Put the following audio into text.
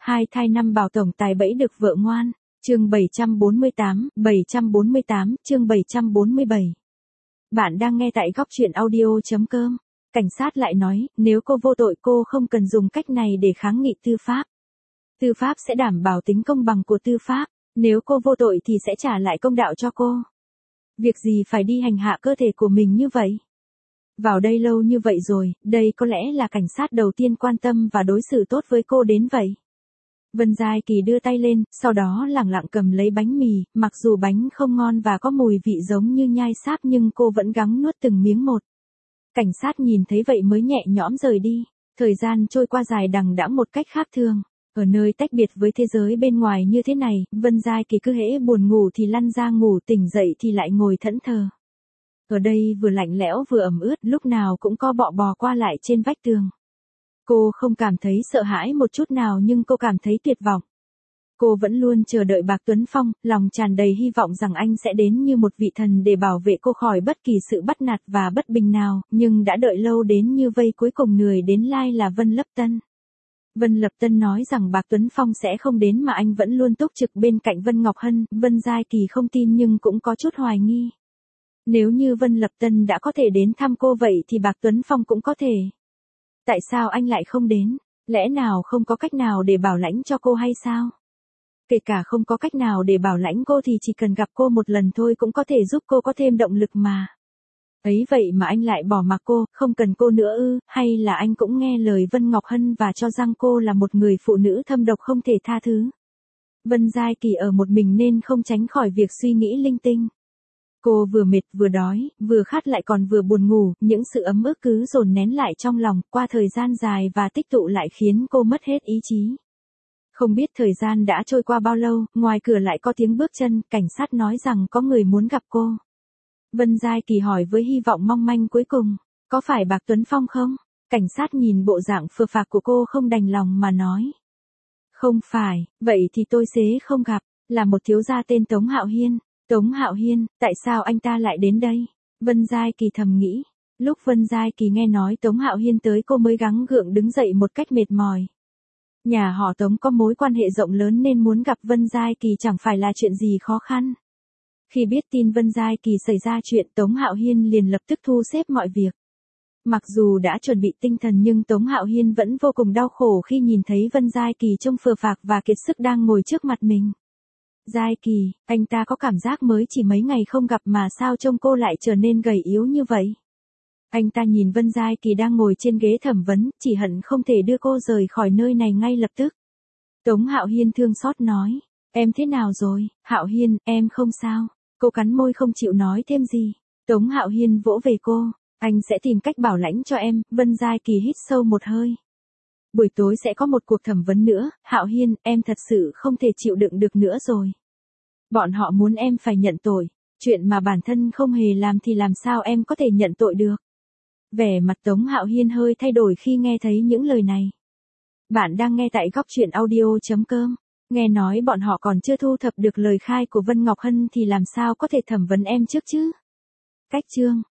Hai thai năm bảo tổng tài bẫy được vợ ngoan. Chương 748, chương 747. Bạn đang nghe tại góc truyện audio.com. Cảnh sát lại nói, nếu cô vô tội cô không cần dùng cách này để kháng nghị tư pháp. Tư pháp sẽ đảm bảo tính công bằng của tư pháp, nếu cô vô tội thì sẽ trả lại công đạo cho cô. Việc gì phải đi hành hạ cơ thể của mình như vậy? Vào đây lâu như vậy rồi, đây có lẽ là cảnh sát đầu tiên quan tâm và đối xử tốt với cô đến vậy. Vân Giai Kỳ đưa tay lên, sau đó lẳng lặng cầm lấy bánh mì, mặc dù bánh không ngon và có mùi vị giống như nhai sáp nhưng cô vẫn gắng nuốt từng miếng một. Cảnh sát nhìn thấy vậy mới nhẹ nhõm rời đi. Thời gian trôi qua dài đằng đẵng một cách khác thường. Ở nơi tách biệt với thế giới bên ngoài như thế này, Vân Giai Kỳ cứ hễ buồn ngủ thì lăn ra ngủ, tỉnh dậy thì lại ngồi thẫn thờ. Ở đây vừa lạnh lẽo vừa ẩm ướt, lúc nào cũng có bọ bò qua lại trên vách tường. Cô không cảm thấy sợ hãi một chút nào nhưng cô cảm thấy tuyệt vọng. Cô vẫn luôn chờ đợi Bạc Tuấn Phong, lòng tràn đầy hy vọng rằng anh sẽ đến như một vị thần để bảo vệ cô khỏi bất kỳ sự bắt nạt và bất bình nào, nhưng đã đợi lâu đến như vây cuối cùng người đến lai là Vân Lập Tân. Vân Lập Tân nói rằng Bạc Tuấn Phong sẽ không đến mà anh vẫn luôn túc trực bên cạnh Vân Ngọc Hân. Vân Giai Kỳ không tin nhưng cũng có chút hoài nghi. Nếu như Vân Lập Tân đã có thể đến thăm cô vậy thì Bạc Tuấn Phong cũng có thể. Tại sao anh lại không đến? Lẽ nào không có cách nào để bảo lãnh cho cô hay sao? Kể cả không có cách nào để bảo lãnh cô thì chỉ cần gặp cô một lần thôi cũng có thể giúp cô có thêm động lực mà. Ấy vậy mà anh lại bỏ mặc cô, không cần cô nữa ư? Hay là anh cũng nghe lời Vân Ngọc Hân và cho rằng cô là một người phụ nữ thâm độc không thể tha thứ? Vân Giai Kỳ ở một mình nên không tránh khỏi việc suy nghĩ linh tinh. Cô vừa mệt vừa đói, vừa khát lại còn vừa buồn ngủ, những sự ấm ức cứ dồn nén lại trong lòng, qua thời gian dài và tích tụ lại khiến cô mất hết ý chí. Không biết thời gian đã trôi qua bao lâu, ngoài cửa lại có tiếng bước chân, cảnh sát nói rằng có người muốn gặp cô. Vân Giai Kỳ hỏi với hy vọng mong manh cuối cùng, có phải Bạc Tuấn Phong không? Cảnh sát nhìn bộ dạng phờ phạc của cô không đành lòng mà nói. Không phải, vậy thì tôi sẽ không gặp, là một thiếu gia tên Tống Hạo Hiên. Tống Hạo Hiên, tại sao anh ta lại đến đây? Vân Giai Kỳ thầm nghĩ. Lúc Vân Giai Kỳ nghe nói Tống Hạo Hiên tới cô mới gắng gượng đứng dậy một cách mệt mỏi. Nhà họ Tống có mối quan hệ rộng lớn nên muốn gặp Vân Giai Kỳ chẳng phải là chuyện gì khó khăn. Khi biết tin Vân Giai Kỳ xảy ra chuyện, Tống Hạo Hiên liền lập tức thu xếp mọi việc. Mặc dù đã chuẩn bị tinh thần nhưng Tống Hạo Hiên vẫn vô cùng đau khổ khi nhìn thấy Vân Giai Kỳ trông phờ phạc và kiệt sức đang ngồi trước mặt mình. Giai Kỳ, anh ta có cảm giác mới chỉ mấy ngày không gặp mà sao trông cô lại trở nên gầy yếu như vậy? Anh ta nhìn Vân Giai Kỳ đang ngồi trên ghế thẩm vấn, chỉ hận không thể đưa cô rời khỏi nơi này ngay lập tức. Tống Hạo Hiên thương xót nói, em thế nào rồi? Hạo Hiên, em không sao. Cô cắn môi không chịu nói thêm gì. Tống Hạo Hiên vỗ về cô, anh sẽ tìm cách bảo lãnh cho em. Vân Giai Kỳ hít sâu một hơi. Buổi tối sẽ có một cuộc thẩm vấn nữa, Hạo Hiên, em thật sự không thể chịu đựng được nữa rồi. Bọn họ muốn em phải nhận tội, chuyện mà bản thân không hề làm thì làm sao em có thể nhận tội được. Vẻ mặt Tống Hạo Hiên hơi thay đổi khi nghe thấy những lời này. Bạn đang nghe tại góc truyện audio.com. Nghe nói bọn họ còn chưa thu thập được lời khai của Vân Ngọc Hân thì làm sao có thể thẩm vấn em trước chứ? Cách chương